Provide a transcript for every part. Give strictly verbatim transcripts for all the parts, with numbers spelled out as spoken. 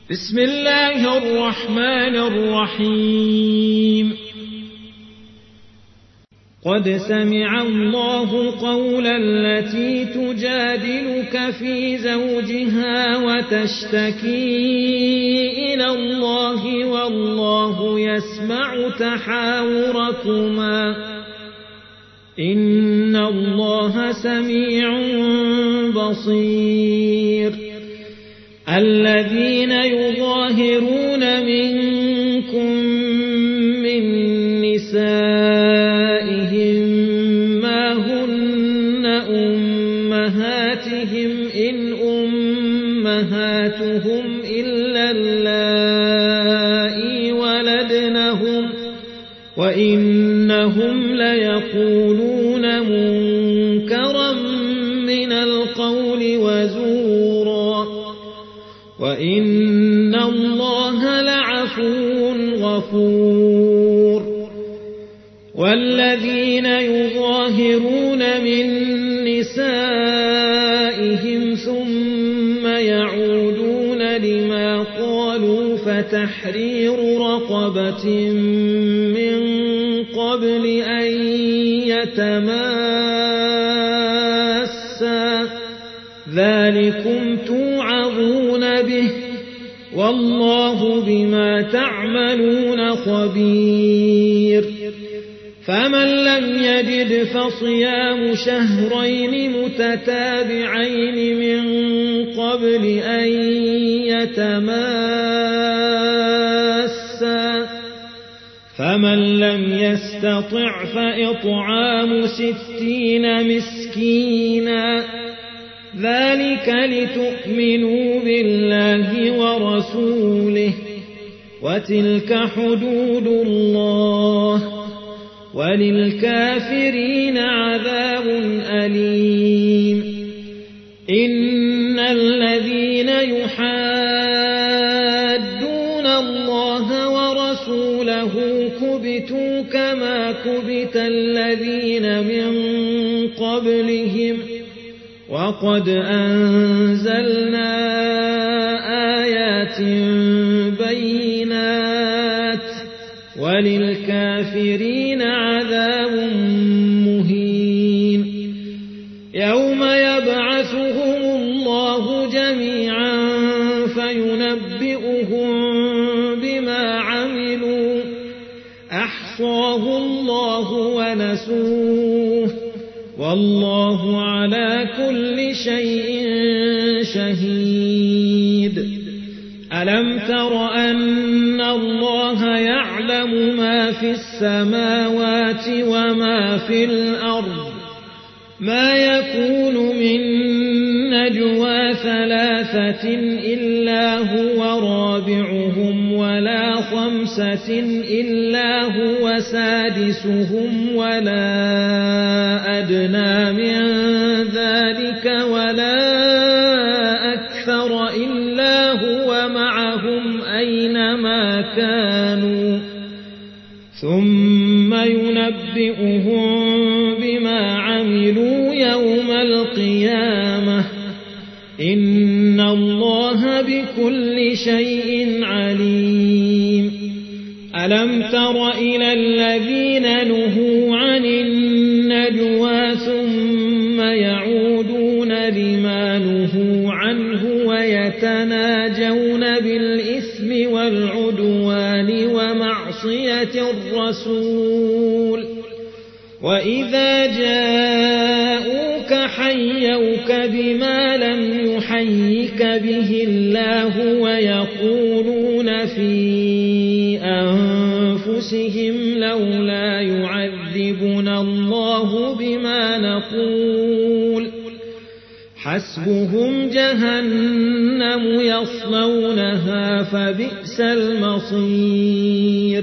بسم الله الرحمن الرحيم قد سمع الله قول التي تجادلك في زوجها وتشتكي إلى الله والله يسمع تحاوركما إن الله سميع بصير الذين يظاهرون منكم من نسائهم ما هن أمهاتهم إن أمهاتهم إلا اللائي ولدنهم وإنهم ليقولون منكرا من القول وزورا وإن الله لعفو غفور والذين يظاهرون من نسائهم ثم يعودون لما قالوا فتحرير رقبة من قبل أن يتماسا ذلكم توعظون به والله بما تعملون خبير فمن لم يجد فصيام شهرين متتابعين من قبل أن يتماسا فمن لم يستطع فإطعام ستين مسكينا ذلك لتؤمنوا بالله ورسوله وتلك حدود الله وللكافرين عذاب أليم إن الذين يحادون الله ورسوله كبتوا كما كبت الذين من قبلهم وقد أنزلنا آيات بينات وللكافرين عذاب مهين يوم يبعثهم الله جميعا فينبئهم بما عملوا أحصاه الله ونسوه والله على كل شيء شهيد ألم تر أن الله يعلم ما في السماوات وما في الأرض ما يكون من نجوى ثلاثة إلا هو رابعهم ولا خمسة إلا هو سادسهم ولا أدنى من ذلك ولا أكثر إلا هو معهم أينما كانوا ثم ينبئهم بما عملوا يوم القيامة إن الله بكل شيء عليم ألم تر إلى الذين نهوا عن النجوى ثم يعودون لما نهوا عنه ويتناجون بالإثم والعدوان ومعصية الرسول وإذا جاءوك حيوك بما لم يحيك به الله ويقولون في أنفسهم لولا يعذبنا الله بما نقول حسبهم جهنم يصلونها فبئس المصير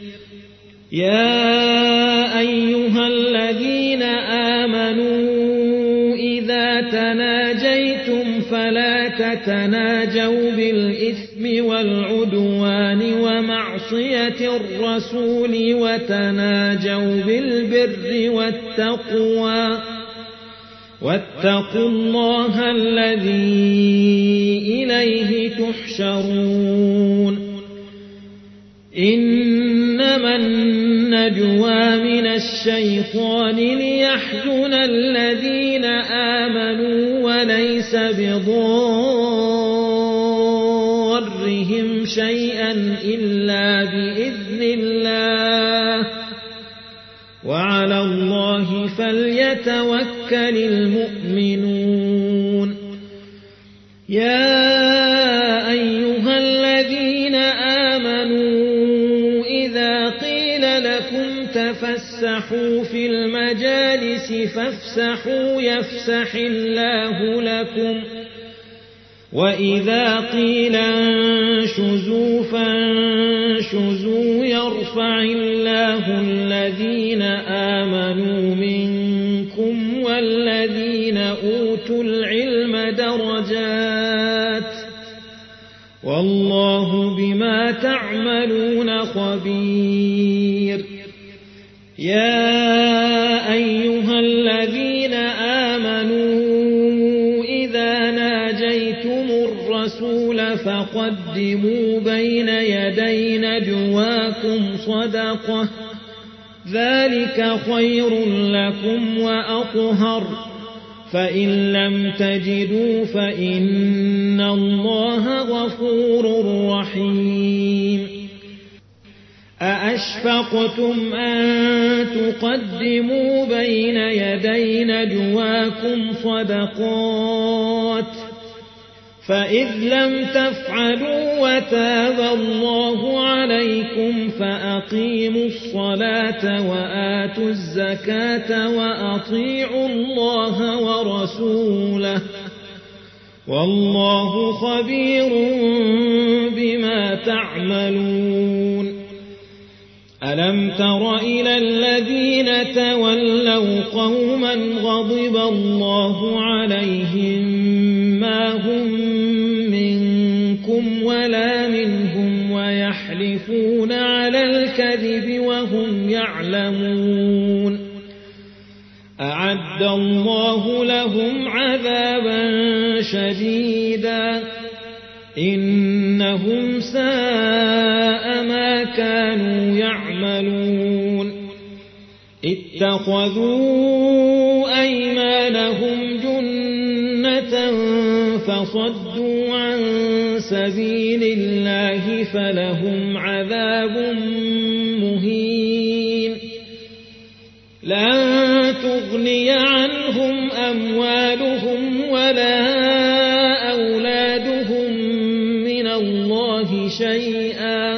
يا أيها الذين آمنوا إذا تناجيتم فلا تتناجوا بالإثم والعدوان ومعصية الرسول وتناجوا بالبر والتقوى واتقوا الله الذي إليه تحشرون إنما النجوى من الشيطان ليحزن الذين آمنوا وليس بضارهم شيئا إلا بإذن الله وعلى الله فليتوكل المؤمنون يا أيها الذين آمنوا إذا قيل لكم تفسحوا في المجالس فافسحوا يفسح الله لكم وإذا قيل انشزوا فانشزوا يرفع الله الذين آمنوا منكم والذين أوتوا العلم درجات والله بما تعملون خبير يا أيها الذين آمنوا إذا ناجيتم الرسول فقدموا بين يدي نجواكم صدقة ذلك خير لكم وأطهر فإن لم تجدوا فإن الله غفور رحيم أأشفقتم أن تقدموا بين يدي نجواكم صدقات فإذ لم تفعلوا وتاب الله عليكم فأقيموا الصلاة وآتوا الزكاة وأطيعوا الله ورسوله والله خبير بما تعملون ألم تر إلى الذين تولوا قوما غضب الله عليهم ما هم منكم ولا منهم ويحلفون على الكذب وهم يعلمون أعد الله لهم عذابا شديدا إنهم ساء ما كانوا يعملون اتخذوا أيمانهم جنة فصدوا عن سبيل الله فلهم عذاب مهين لن تغني عنهم أموالهم ولا أولادهم من الله شيئا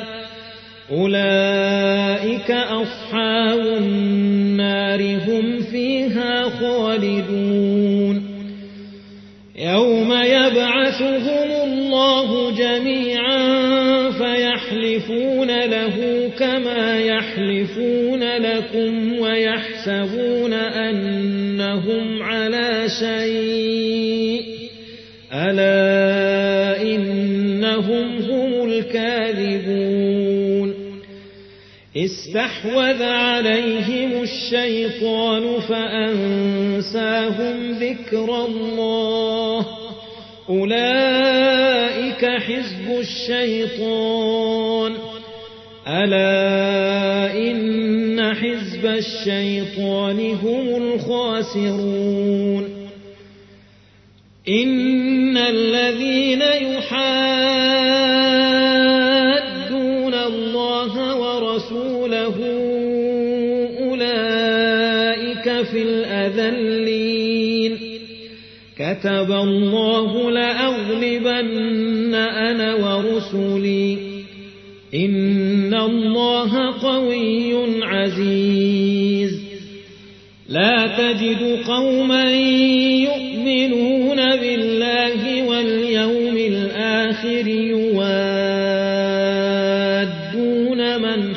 أولئك أصحاب النار هم فيها خالدون يوم يبعثهم الله جميعا فيحلفون له كما يحلفون لكم ويحسبون أنهم على شيء ألا إنهم هم الكاذبون استحوذ عليهم الشيطان فأنساهم ذكر الله أولئك حزب الشيطان ألا إن حزب الشيطان هم الخاسرون إن الذين يحادون الله ورسوله أولئك في الأذلين كتب الله لأغلبن أنا ورسلي إن الله قوي عزيز لا تجد قوما يؤمنون بالله واليوم الآخر يوادون من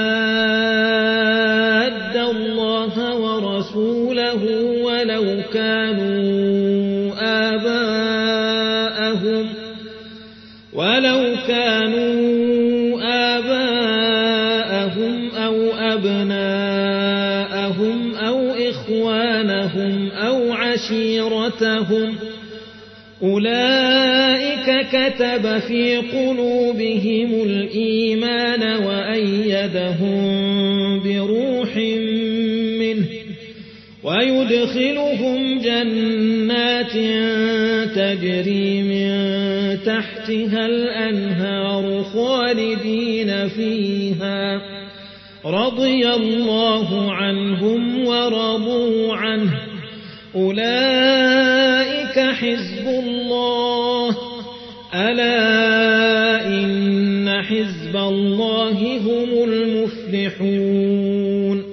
حاد الله ورسوله ولو كانوا آباءهم ولو كانوا آباءهم أو أبناءهم أو إخوانهم أو عشيرتهم أولئك كتب في قلوبهم الإيمان وأيدهم بروح منه ويدخلهم جنات تجري من تحتها الأنهار خالدين فيها رضي الله عنهم ورضوا عنه أولئك حزب الله ألا إن حزب الله هم المفلحون